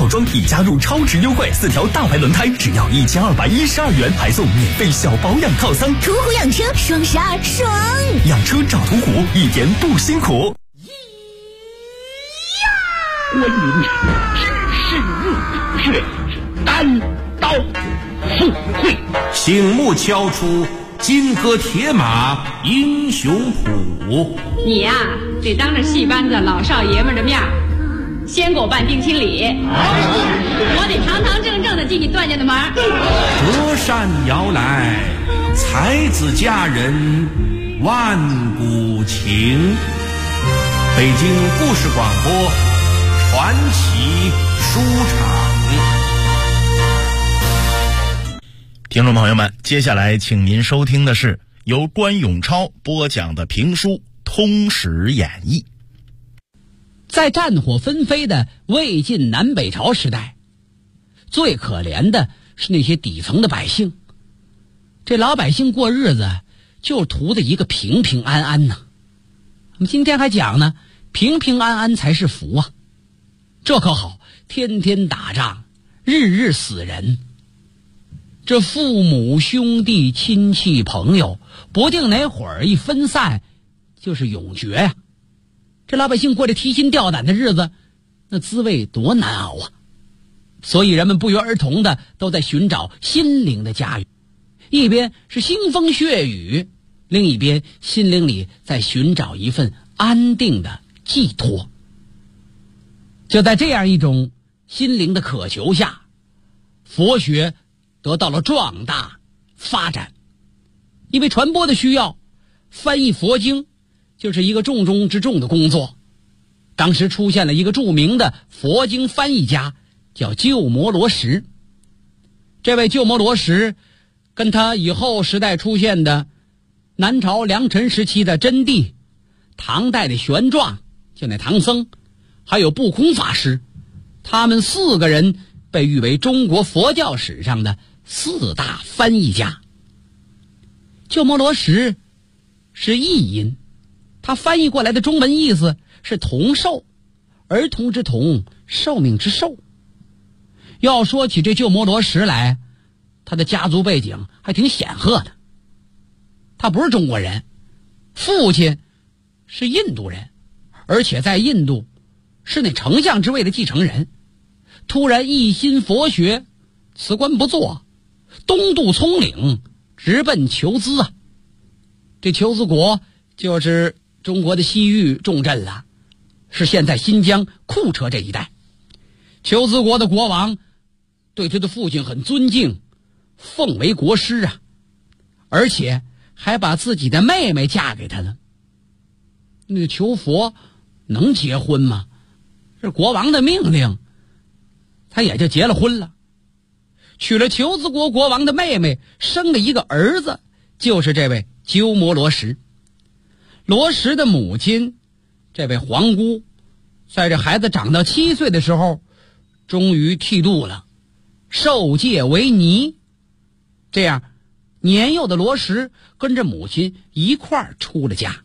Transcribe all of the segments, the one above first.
装已加入超值优惠，4条大牌轮胎只要1212元，还送免费小保养套餐。 途虎养车双12爽！ 养车找途虎，一点不辛苦。 关云长只是入血，单刀赴会， 醒目敲出金戈铁马英雄谱。 你呀，得当着戏班子老少爷们的面先给我办定亲礼，我得堂堂正正的进你段家的门。 隔山摇来，才子佳人万古情。北京故事广播传奇书场。 听众朋友们，接下来请您收听的是由关永超播讲的评书《通史演义》。 在战火纷飞的魏晋南北朝时代，最可怜的是那些底层的百姓。这老百姓过日子就图的一个平平安安呢。我们今天还讲呢，平平安安才是福啊。这可好，天天打仗，日日死人。这父母兄弟亲戚朋友不定哪会儿一分散就是永绝呀。这老百姓过着提心吊胆的日子，那滋味多难熬啊。所以人们不约而同的都在寻找心灵的家园，一边是腥风血雨，另一边心灵里在寻找一份安定的寄托。就在这样一种心灵的渴求下，佛学得到了壮大发展。因为传播的需要，翻译佛经就是一个重中之重的工作。当时出现了一个著名的佛经翻译家，叫鸠摩罗什。这位鸠摩罗什跟他以后时代出现的南朝梁陈时期的真谛，唐代的玄奘，就那唐僧，还有不空法师，他们4个人被誉为中国佛教史上的4大翻译家。鸠摩罗什是译音，他翻译过来的中文意思是童寿，儿童之童，寿命之寿。要说起这鸠摩罗什来，他的家族背景还挺显赫的。他不是中国人，父亲是印度人，而且在印度是那丞相之位的继承人。突然一心佛学，辞官不做，东渡葱岭，直奔求兹啊。这求兹国就是中国的西域重镇了，是现在新疆库车这一带。求兹国的国王对他的父亲很尊敬，奉为国师啊，而且还把自己的妹妹嫁给他了。那求佛能结婚吗？是国王的命令，他也就结了婚了，娶了求兹国国王的妹妹，生了一个儿子，就是这位鸠摩罗什。罗什的母亲这位皇姑，在这孩子长到7岁的时候，终于剃度了，受戒为尼。这样年幼的罗什跟着母亲一块儿出了家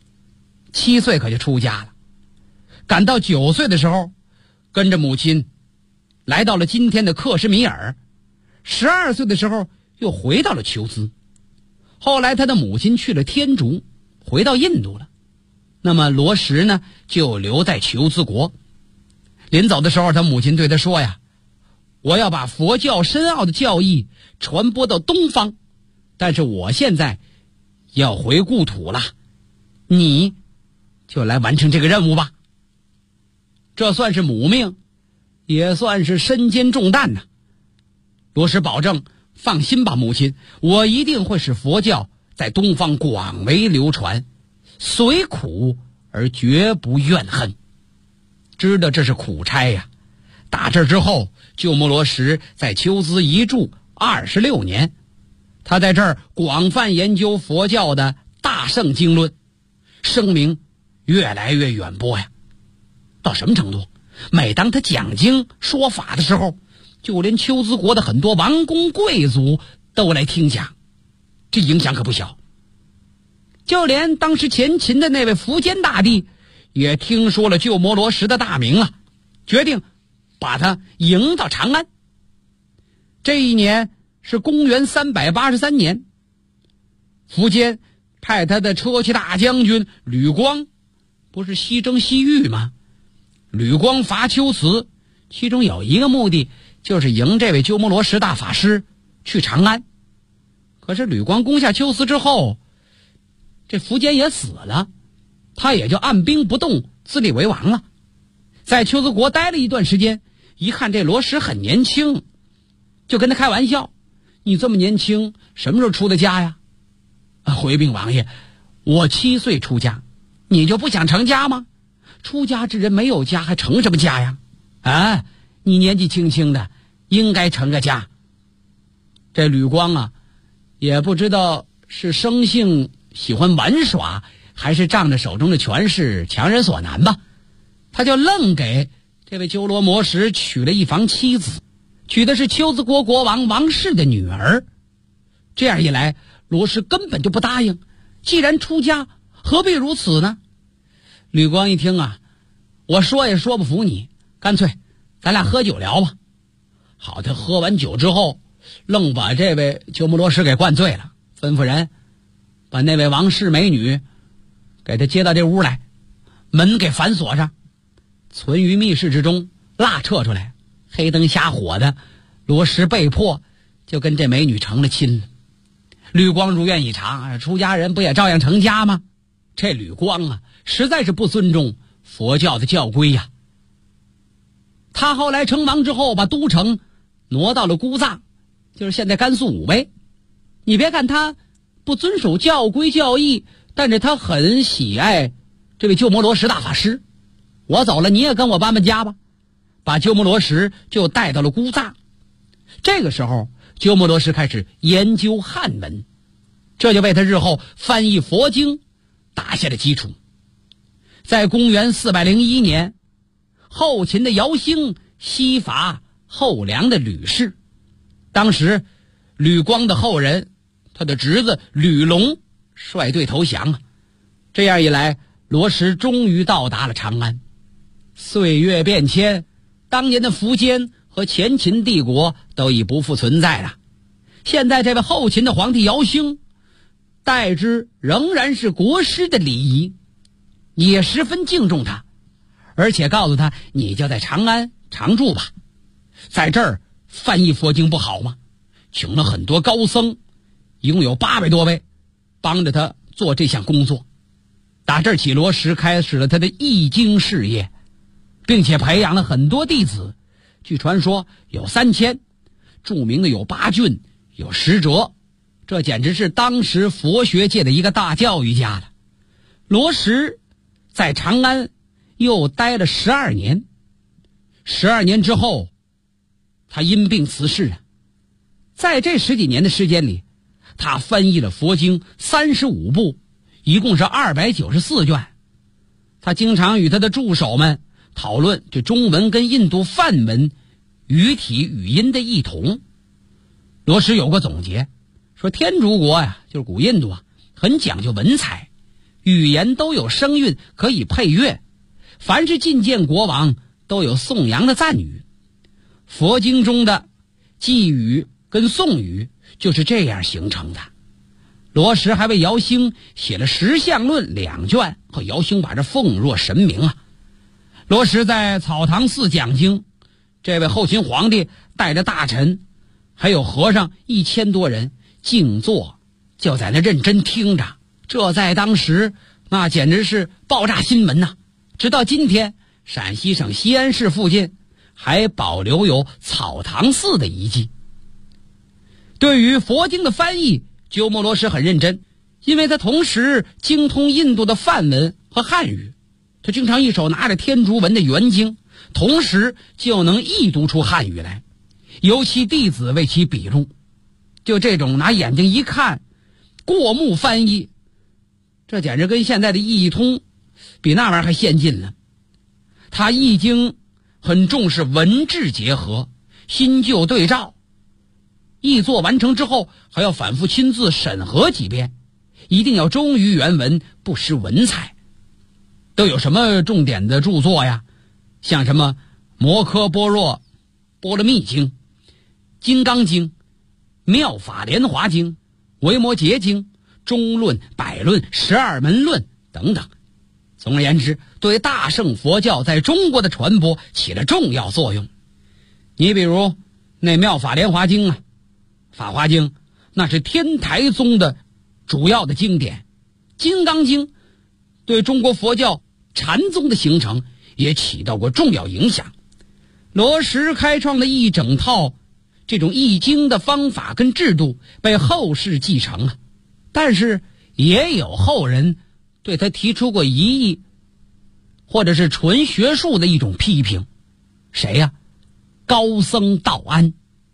，7岁可就出家了。赶到9岁的时候，跟着母亲来到了今天的克什米尔。12岁的时候又回到了求兹。后来他的母亲去了天竺，回到印度了。那么罗什呢，就留在求兹国。临走的时候，他母亲对他说呀，我要把佛教深奥的教义传播到东方，但是我现在要回故土了，你就来完成这个任务吧。这算是母命，也算是身兼重担呐。罗什保证，放心吧母亲，我一定会使佛教在东方广为流传，虽苦而绝不怨恨。知道这是苦差呀。打这之后，鸠摩罗什在求兹一住26年，他在这儿广泛研究佛教的大乘经论，声名越来越远播呀。到什么程度？每当他讲经说法的时候，就连求兹国的很多王公贵族都来听讲，这影响可不小。就连当时前秦的那位苻坚大帝也听说了鸠摩罗什的大名了，决定把他迎到长安。这一年是公元383年，苻坚派他的车骑大将军吕光，不是西征西域吗？吕光伐龟兹，其中有一个目的就是迎这位鸠摩罗什大法师去长安。可是吕光攻下龟兹之后，这苻坚也死了，他也就按兵不动，自立为王了。在龟兹国待了一段时间，一看这罗什很年轻，就跟他开玩笑：你这么年轻，什么时候出的家呀？回禀王爷，我7岁出家，你就不想成家吗？出家之人没有家还成什么家呀？啊，你年纪轻轻的，应该成个家。这吕光啊，也不知道是生性喜欢玩耍，还是仗着手中的权势强人所难吧，他就愣给这位鸠罗摩什娶了一房妻子，娶的是龟兹国国王王氏的女儿。这样一来，罗什根本就不答应，既然出家，何必如此呢？吕光一听啊，我说也说不服你，干脆咱俩喝酒聊吧。好，他喝完酒之后，愣把这位鸠摩罗什给灌醉了，吩咐人把那位王氏美女给他接到这屋来，门给反锁上，存于密室之中，蜡撤出来，黑灯瞎火的，罗什被迫就跟这美女成了亲了。吕光如愿以偿，出家人不也照样成家吗？这吕光啊，实在是不尊重佛教的教规呀。他后来称王之后，把都城挪到了姑臧，就是现在甘肃武威。你别看他不遵守教规教义，但是他很喜爱这位鸠摩罗什大法师。我走了，你也跟我搬家吧，把鸠摩罗什就带到了姑臧。这个时候，鸠摩罗什开始研究汉文，这就为他日后翻译佛经打下了基础。在公元401年，后秦的姚兴西伐后梁的吕氏，当时吕光的后人，他的侄子吕龙率队投降啊。这样一来，罗什终于到达了长安。岁月变迁，当年的苻坚和前秦帝国都已不复存在了。现在这位后秦的皇帝姚兴，待之仍然是国师的礼仪，也十分敬重他，而且告诉他，你就在长安常住吧，在这儿翻译佛经不好吗？请了很多高僧，一共有800多位，帮着他做这项工作。打这儿起，罗什开始了他的译经事业，并且培养了很多弟子，据传说有3000，著名的有八俊，有10哲，这简直是当时佛学界的一个大教育家了。罗什在长安又待了12年，12年之后，他因病辞世啊。在这10几年的时间里，他翻译了佛经35部，一共是294卷。他经常与他的助手们讨论这中文跟印度梵文语体语音的异同。罗什有过总结，说天竺国呀，就是古印度啊，很讲究文采，语言都有声韵可以配乐，凡是觐见国王都有颂扬的赞语。佛经中的寄语跟颂语就是这样形成的。罗什还为姚兴写了《十相论》2卷，和姚兴把这奉若神明啊。罗什在草堂寺讲经，这位后秦皇帝带着大臣还有和尚1000多人静坐，就在那认真听着。这在当时那简直是爆炸新闻呐！直到今天，陕西省西安市附近还保留有草堂寺的遗迹。对于佛经的翻译，鸠摩罗什很认真，因为他同时精通印度的梵文和汉语，他经常一手拿着天竺文的原经，同时就能译读出汉语来，由其弟子为其笔录。就这种拿眼睛一看，过目翻译，这简直跟现在的译通比那玩意儿还先进了。他译经很重视文质结合，新旧对照，译作完成之后还要反复亲自审核几遍，一定要忠于原文，不失文采。都有什么重点的著作呀？像什么《 摩诃般若波罗蜜经、金刚经、妙法莲华经、维摩诘经、中论、百论、12门论等等。总而言之，对大乘佛教在中国的传播起了重要作用。你比如那妙法莲华经啊、法华经，那是天台宗的主要的经典。金刚经对中国佛教禅宗的形成也起到过重要影响。罗什开创了一整套这种译经的方法跟制度，被后世继承啊。但是也有后人对他提出过疑义，或者是纯学术的一种批评。谁呀？高僧道安。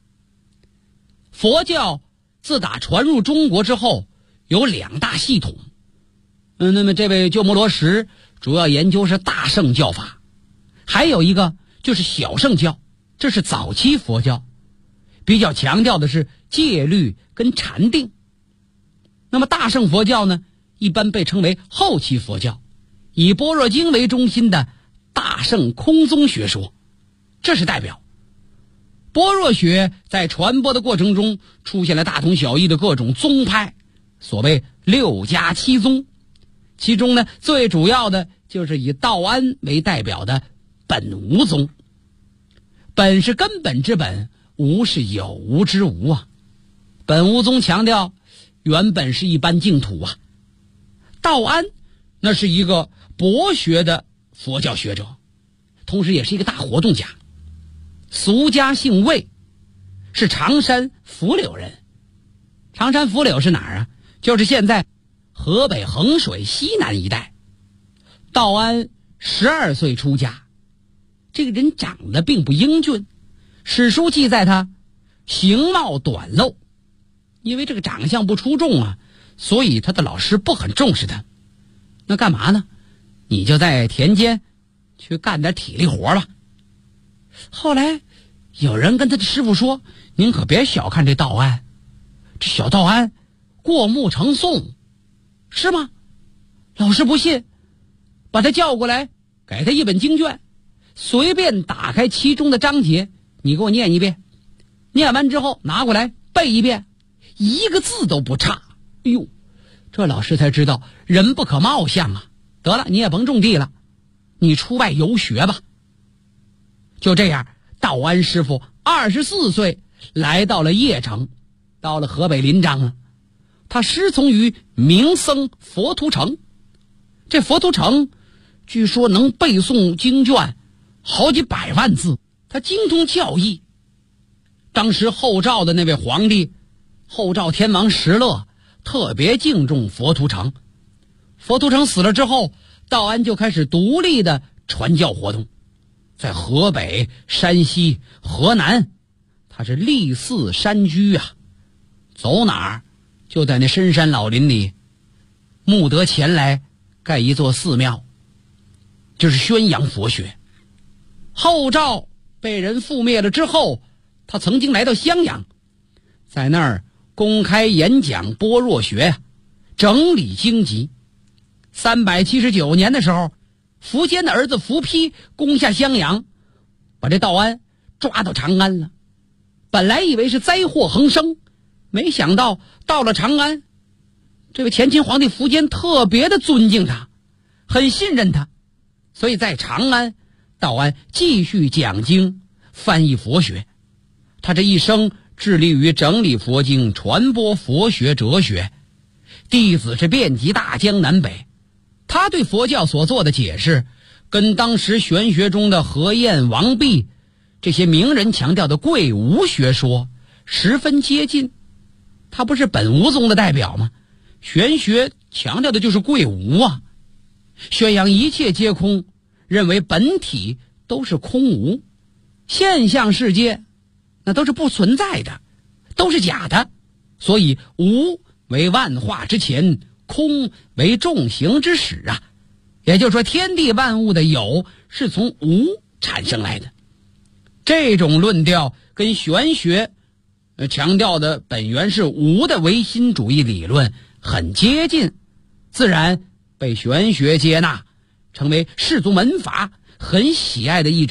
佛教自打传入中国之后，有2大系统。那么这位鸠摩罗什主要研究是大乘教法，还有一个就是小乘教，这是早期佛教，比较强调的是戒律跟禅定。那么大乘佛教呢，一般被称为后期佛教，以般若经为中心的大乘空宗学说，这是代表。般若学在传播的过程中出现了大同小异的各种宗派，所谓6家7宗，其中呢最主要的就是以道安为代表的本无宗。本是根本之本，无是有无之无啊。本无宗强调原本是一般净土啊。道安那是一个博学的佛教学者，同时也是一个大活动家。俗家姓魏，是常山伏柳人。常山伏柳是哪儿啊？就是现在河北衡水西南一带。道安12岁出家，这个人长得并不英俊，史书记载他形貌短陋，因为这个长相不出众啊，所以他的老师不很重视他。那干嘛呢？你就在田间去干点体力活吧。后来有人跟他的师傅说，您可别小看这道安，这小道安过目成诵，是吗？老师不信，把他叫过来，给他一本经卷，随便打开其中的章节，你给我念一遍，念完之后拿过来背一遍，一个字都不差。哎呦，这老师才知道人不可貌相啊。得了，你也甭种地了，你出外游学吧。就这样，道安师傅24岁来到了邺城，到了河北临漳了。他师从于名僧佛图澄。这佛图澄据说能背诵经卷好几百万字，他精通教义。当时后赵的那位皇帝后赵天王石勒特别敬重佛图澄。佛图澄死了之后，道安就开始独立的传教活动，在河北、山西、河南，他是立寺山居啊，走哪儿就在那深山老林里募得钱来盖一座寺庙，就是宣扬佛学。后赵被人覆灭了之后，他曾经来到襄阳，在那儿公开演讲般若学，整理经籍。379年的时候，苻坚的儿子苻丕攻下襄阳，把这道安抓到长安了。本来以为是灾祸横生，没想到到了长安，这位前秦皇帝苻坚特别的尊敬他，很信任他，所以在长安，道安继续讲经翻译佛学。他这一生致力于整理佛经，传播佛学哲学，弟子是遍及大江南北。他对佛教所做的解释，跟当时玄学中的何晏、王弼这些名人强调的贵无学说十分接近。他不是本无宗的代表吗？玄学强调的就是贵无啊，宣扬一切皆空，认为本体都是空无，现象世界那都是不存在的，都是假的，所以无为万化之前，空为众行之始啊。也就是说，天地万物的有是从无产生来的。这种论调跟玄学强调的本源是无的唯心主义理论很接近，自然被玄学接纳，成为士族门阀很喜爱的一种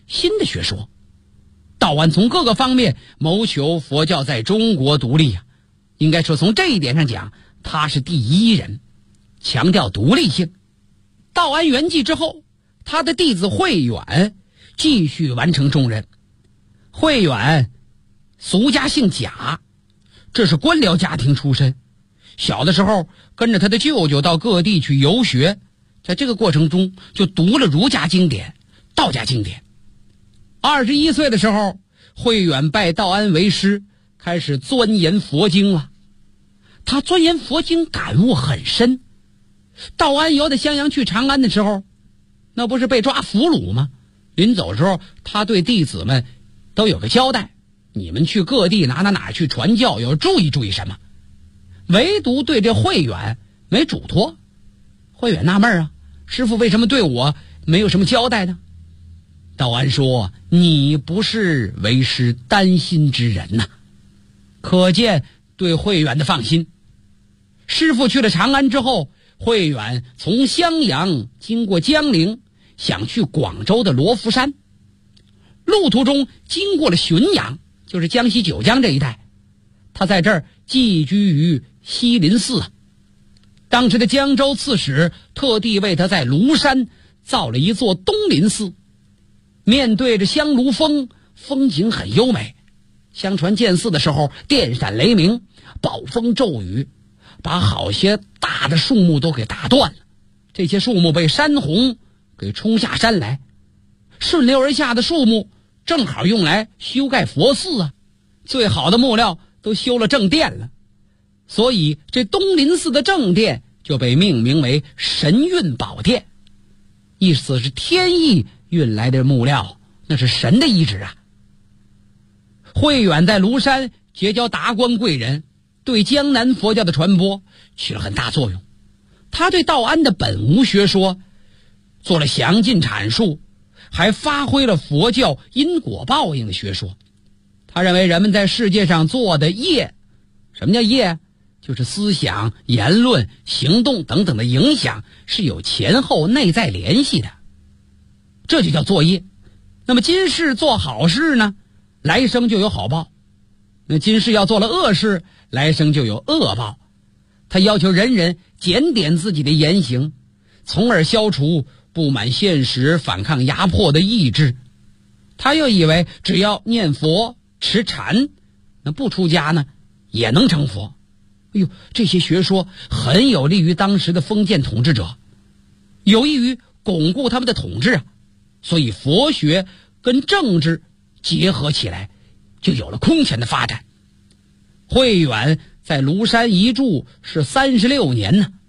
新的学说。道安从各个方面谋求佛教在中国独立啊，应该说从这一点上讲，他是第一人，强调独立性。道安圆寂之后，他的弟子慧远继续完成重任。慧远俗家姓贾，这是官僚家庭出身，小的时候跟着他的舅舅到各地去游学，在这个过程中就读了儒家经典、道家经典。21岁的时候，慧远拜道安为师，开始钻研佛经了。他钻研佛经感悟很深。道安由得襄阳去长安的时候，那不是被抓俘虏吗？临走的时候，他对弟子们都有个交代，你们去各地哪去传教，要注意注意什么。唯独对这慧远没嘱托。慧远纳闷啊，师父为什么对我没有什么交代呢？道安说，你不是为师担心之人呐。可见对慧远的放心。师父去了长安之后，慧远从襄阳经过江陵，想去广州的罗浮山。路途中经过了浔阳，就是江西九江这一带。他在这儿寄居于西林寺。当时的江州刺史特地为他在庐山造了一座东林寺，面对着香炉峰，风景很优美。相传建寺的时候电闪雷鸣，暴风骤雨，把好些大的树木都给打断了。这些树木被山洪给冲下山来，顺流而下的树木正好用来修盖佛寺啊，最好的木料都修了正殿了。所以这东林寺的正殿就被命名为神运宝殿，意思是天意运来的木料，那是神的意志啊。慧远在庐山结交达官贵人，对江南佛教的传播起了很大作用。他对道安的本无学说做了详尽阐述，还发挥了佛教因果报应的学说。他认为人们在世界上做的业，什么叫业？就是思想、言论、行动等等的影响是有前后内在联系的，这就叫作业。那么今世做好事呢，来生就有好报；那今世要做了恶事，来生就有恶报。他要求人人检点自己的言行，从而消除不满现实、反抗压迫的意志。他又以为只要念佛、持禅，那不出家呢也能成佛。哎呦，这些学说很有利于当时的封建统治者，有益于巩固他们的统治啊。所以佛学跟政治结合起来，就有了空前的发展。慧远在庐山一住是36年呢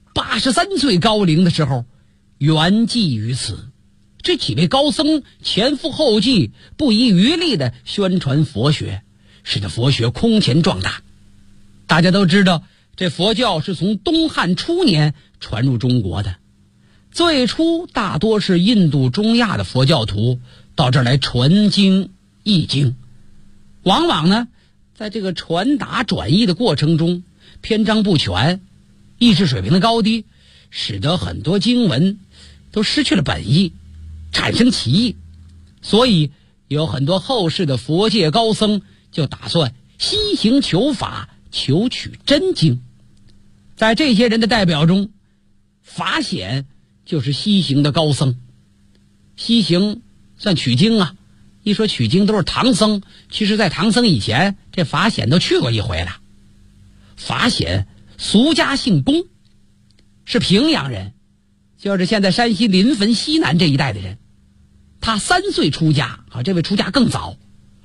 ，83岁高龄的时候圆寂于此。这几位高僧前赴后继，不遗余力地宣传佛学，使得佛学空前壮大。大家都知道，这佛教是从东汉初年传入中国的，最初大多是印度中亚的佛教徒到这儿来传经译经，往往呢在这个传达转译的过程中篇章不全，意识水平的高低使得很多经文都失去了本意，产生歧义。所以有很多后世的佛界高僧就打算西行求法，求取真经。在这些人的代表中，法显就是西行的高僧。西行算取经啊，一说取经都是唐僧，其实在唐僧以前，这法显都去过一回了。法显俗家姓龚，是平阳人，就是现在山西临汾西南这一带的人。他3岁出家啊，这位出家更早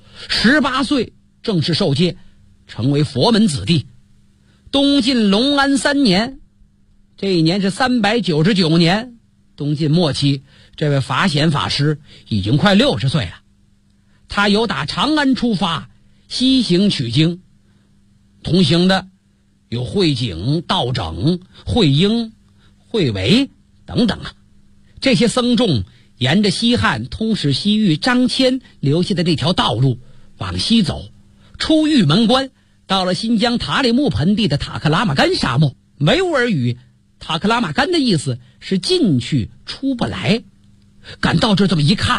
，18岁正式受戒，成为佛门子弟。东晋隆安3年，这一年是399年，东晋末期，这位法显法师已经快60岁了。他由打长安出发，西行取经，同行的有慧景、道整、慧英、慧维等等啊。这些僧众沿着西汉通使西域张骞留下的这条道路往西走，出玉门关，到了新疆塔里木盆地的塔克拉玛干沙漠。维吾尔语塔克拉玛干的意思是进去出不来。赶到这么一看，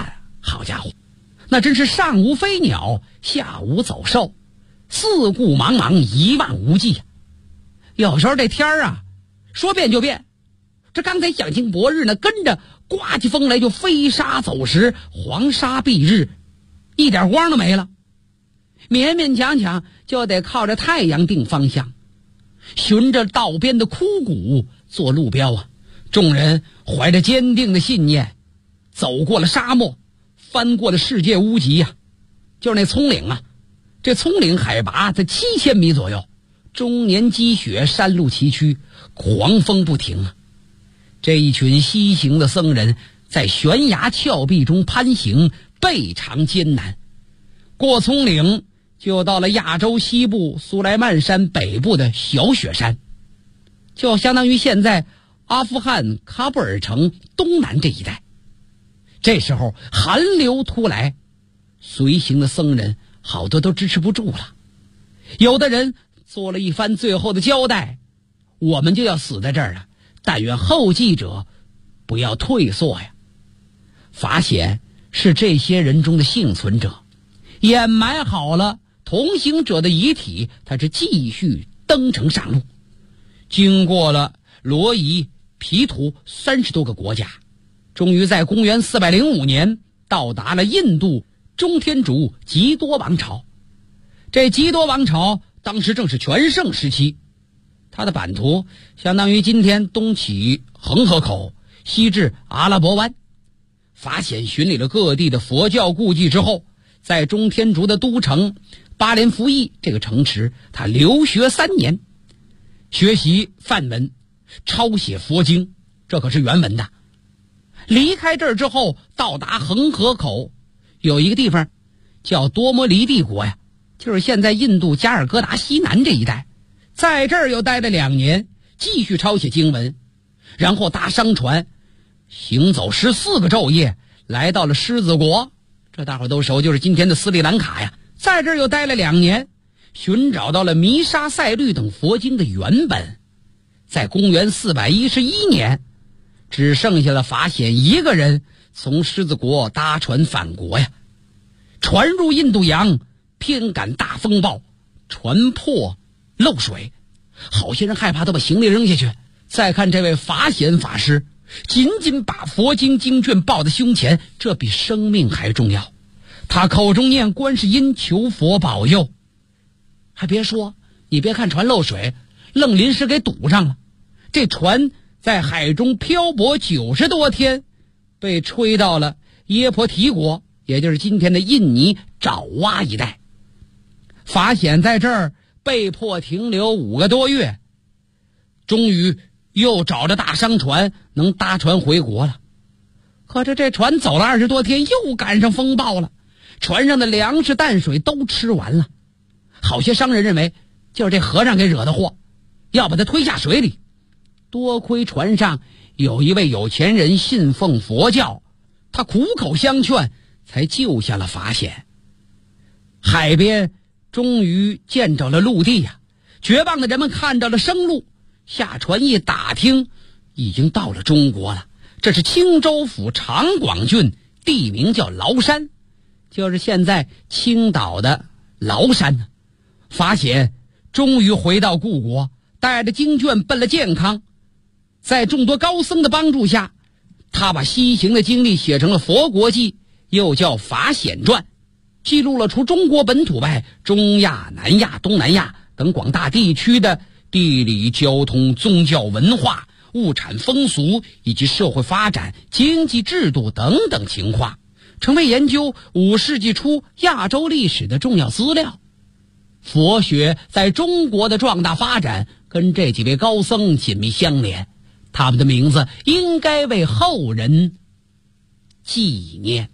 好家伙，那真是上无飞鸟，下无走兽，四顾茫茫，一望无际。有时候这天啊，说变就变。这刚才响晴博日呢，跟着刮起风来就飞沙走石，黄沙蔽日，一点光都没了。勉勉强强就得靠着太阳定方向，循着道边的枯骨做路标啊。众人怀着坚定的信念，走过了沙漠，翻过了世界屋脊啊。就是那葱岭啊，这葱岭海拔在7000米左右，终年积雪，山路崎岖，狂风不停啊。这一群西行的僧人在悬崖峭壁中攀行，倍尝艰难。过葱岭就到了亚洲西部苏莱曼山北部的小雪山，就相当于现在阿富汗喀布尔城东南这一带。这时候寒流突来，随行的僧人好多都支持不住了，有的人做了一番最后的交代，我们就要死在这儿了，但愿后继者不要退缩呀。法显是这些人中的幸存者，掩埋好了同行者的遗体，他是继续登程上路，经过了罗伊、皮图30多个国家，终于在公元405年到达了印度中天竺笈多王朝。这笈多王朝当时正是全盛时期，它的版图相当于今天东起恒河口，西至阿拉伯湾。法显巡礼了各地的佛教故迹之后，在中天竺的都城巴连福邑这个城池，他留学3年，学习梵文，抄写佛经，这可是原文的。离开这儿之后，到达恒河口，有一个地方叫多摩离帝国呀，就是现在印度加尔各答西南这一带。在这儿又待了2年，继续抄写经文，然后搭商船行走14个昼夜，来到了狮子国，这大伙都熟，就是今天的斯里兰卡呀。在这儿又待了2年，寻找到了弥沙赛律等佛经的原本。在公元411年，只剩下了法显一个人从狮子国搭船返国呀。船入印度洋，偏赶大风暴，船破漏水，好些人害怕都把行李扔下去。再看这位法显法师，紧紧把佛经经卷抱在胸前，这比生命还重要。他口中念观世音，求佛保佑。还别说，你别看船漏水，愣临时给堵上了。这船在海中漂泊90多天，被吹到了耶婆提国，也就是今天的印尼爪哇一带。法显在这儿被迫停留5个多月，终于又找着大商船能搭船回国了。可是这船走了20多天，又赶上风暴了，船上的粮食淡水都吃完了。好些商人认为就是这和尚给惹的祸，要把他推下水里。多亏船上有一位有钱人信奉佛教，他苦口相劝，才救下了法显。海边终于见着了陆地呀，绝望的人们看到了生路，下船一打听，已经到了中国了。这是青州府长广郡，地名叫崂山，就是现在青岛的崂山呢。法显终于回到故国，带着经卷奔了健康。在众多高僧的帮助下，他把西行的经历写成了《佛国记》，又叫《法显传》，记录了除中国本土外，中亚、南亚、东南亚等广大地区的地理、交通、宗教、文化、物产风俗以及社会发展、经济制度等等情况，成为研究5世纪初亚洲历史的重要资料。佛学在中国的壮大发展跟这几位高僧紧密相连，他们的名字应该为后人纪念。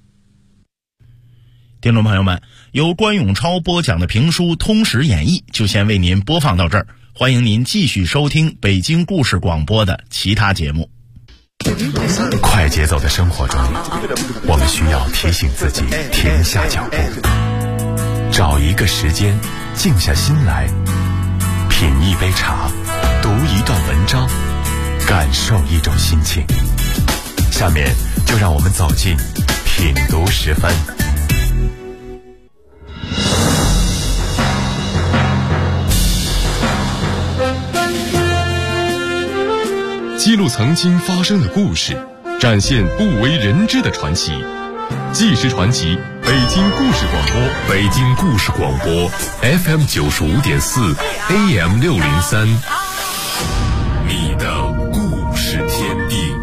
听众朋友们，由关永超播讲的评书《通史演义》就先为您播放到这儿，欢迎您继续收听北京故事广播的其他节目。 快节奏的生活中，我们需要提醒自己停下脚步，找一个时间静下心来，品一杯茶，读一段文章，感受一种心情。下面就让我们走进品读时分。 记录曾经发生的故事，展现不为人知的传奇。纪实传奇，北京故事广播， 北京故事广播 FM 95.4 AM 603，你的故事天地。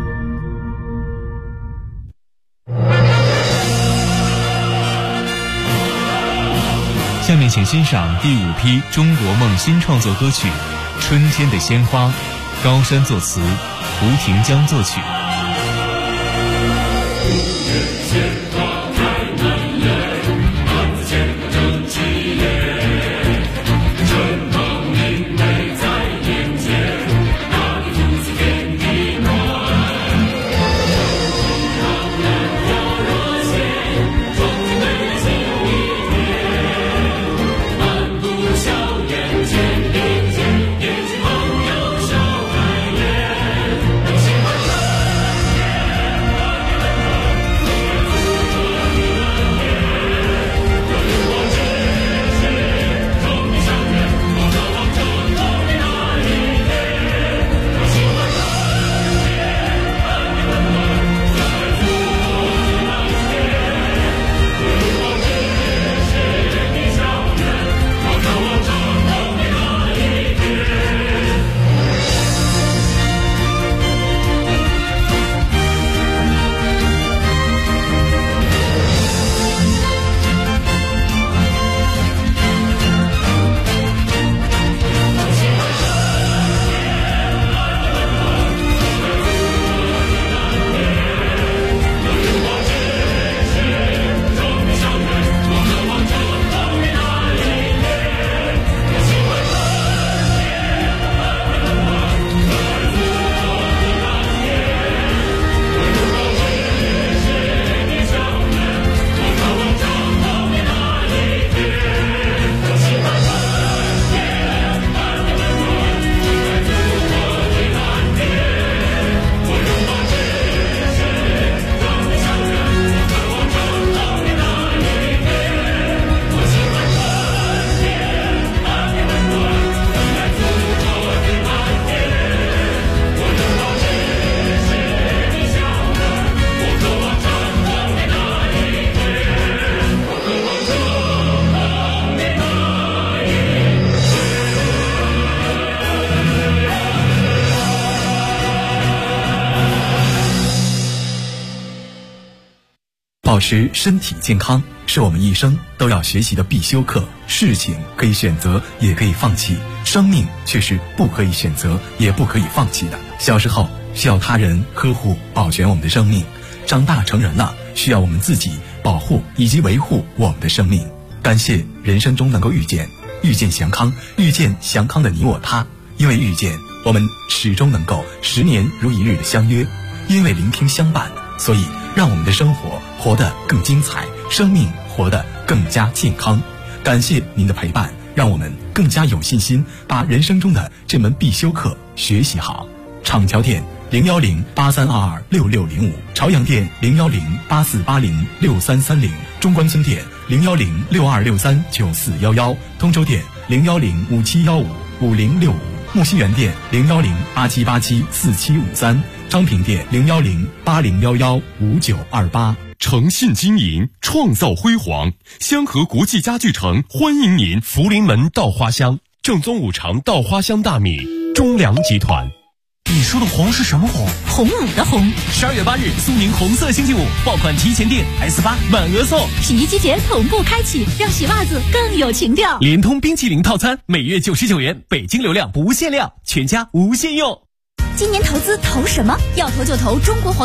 下面请欣赏第5批中国梦新创作歌曲《春天的鲜花》，高山作词，胡廷江作曲。 保持身体健康是我们一生都要学习的必修课。事情可以选择，也可以放弃，生命却是不可以选择，也不可以放弃的。小时候需要他人呵护保全我们的生命，长大成人了需要我们自己保护以及维护我们的生命。感谢人生中能够遇见祥康，遇见祥康的你我他。因为遇见，我们始终能够10年如一日的相约；因为聆听相伴，所以让我们的生活活得更精彩，生命活得更加健康。感谢您的陪伴，让我们更加有信心把人生中的这门必修课学习好。厂桥店01083226605，朝阳店01084806330，中关村店01062639411，通州店01057155065，木樨园店01087874753，昌平店01080115928。 诚信经营，创造辉煌。香河国际家具城欢迎您。 福临门稻花香，正宗5常稻花香大米，中粮集团。 你说的红是什么红？ 红舞的红。 12月8日，苏宁红色星期五，爆款提前订 S8满额送， 洗衣机节同步开启，让洗袜子更有情调。 联通冰淇淋套餐每月99元，北京流量不限量，全家无限用。 今年投资投什么？要投就投中国黄